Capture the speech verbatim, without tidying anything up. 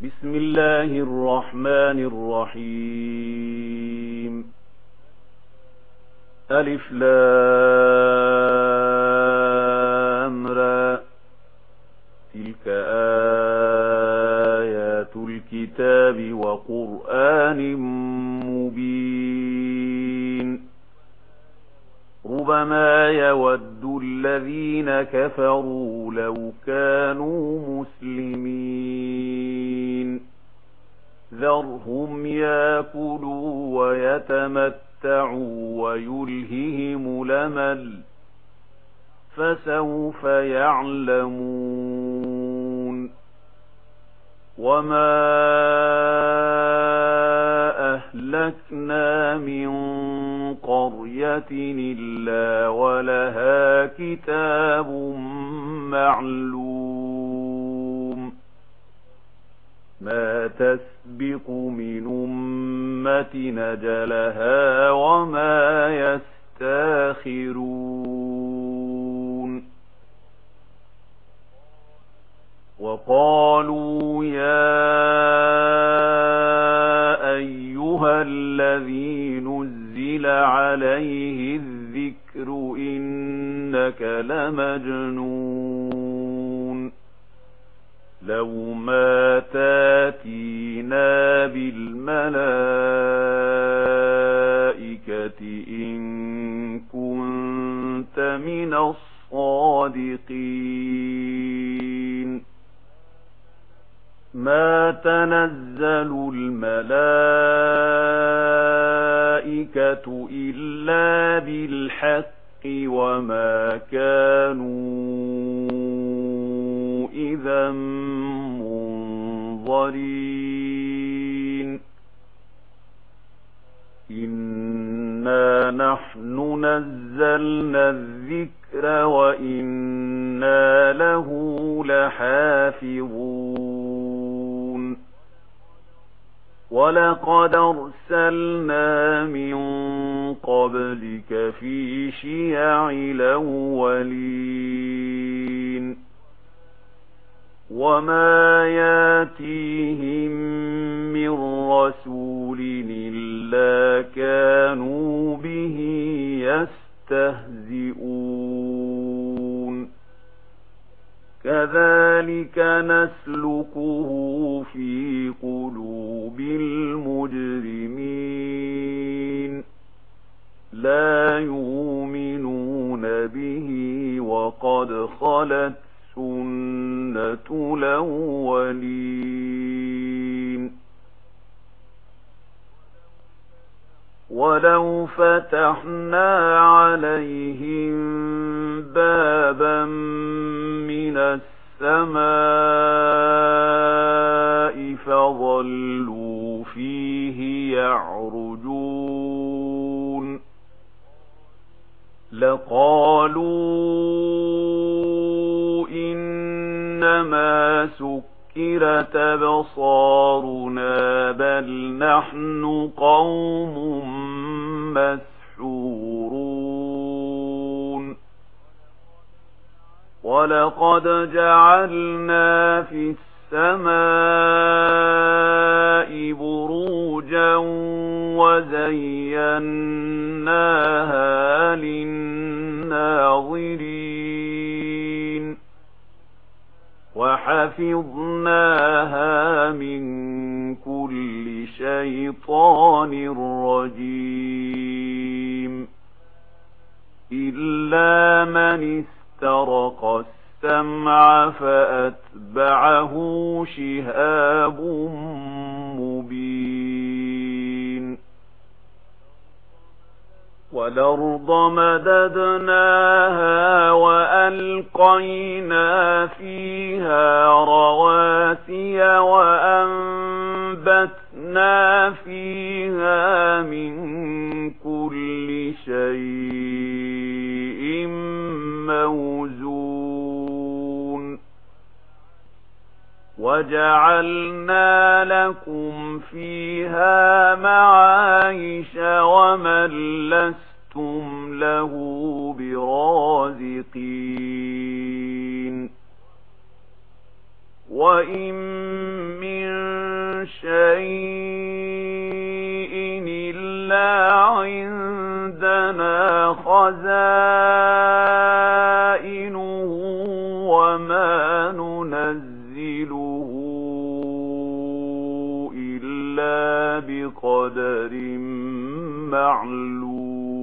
بسم الله الرحمن الرحيم. ألف لام را، تلك آيات الكتاب وقرآن مبين. ربما يود الذين كفروا لو كانوا مسلمين. ذرهم ياكلوا ويتمتعوا ويلههم الأمل، فسوف يعلمون. وما أهلكنا من قرية إلا ولها كتاب معلوم. ما تسبق من أمة أجلها وما يستاخرون. وقالوا يا أيها الذي نزل عليه الذكر إنك لمجنون. لو ما تاتينا بالملائكة إن كنت من الصادقين. ما تنزل الملائكة إلا بالحق وما كانوا إذا منظرين. إنا نحن نزلنا الذكر وإنا له لحافظون. ولقد أرسلنا من قبلك في شيع الأولين. وما ياتيهم من رسول إلا كانوا به يستهزئون. كذلك نسلكه في قلوب المجرمين. لا يؤمنون به وقد خلت سنة الأولين. ولو فتحنا عليهم بابا من السماء فظلوا فيه يعرجون لقالوا إنما سكرت أبصارنا بل نحن قوم مسحورون. ولقد جعلنا في السماء بروجا وزيناها للناظرين وحفظناها من كل شيطان رجيم إلا من استرق السمع فأتبعه شهاب مبين. والأرض مددناها وألقينا فيها رواسي وأنبتنا فيها من كل شيء موزون. وجعلنا لكم فيها معايش ومن لستم له برازقين. وإن من شيء إلا عندنا خزائنه وما ننزله إلا بقدر معلوم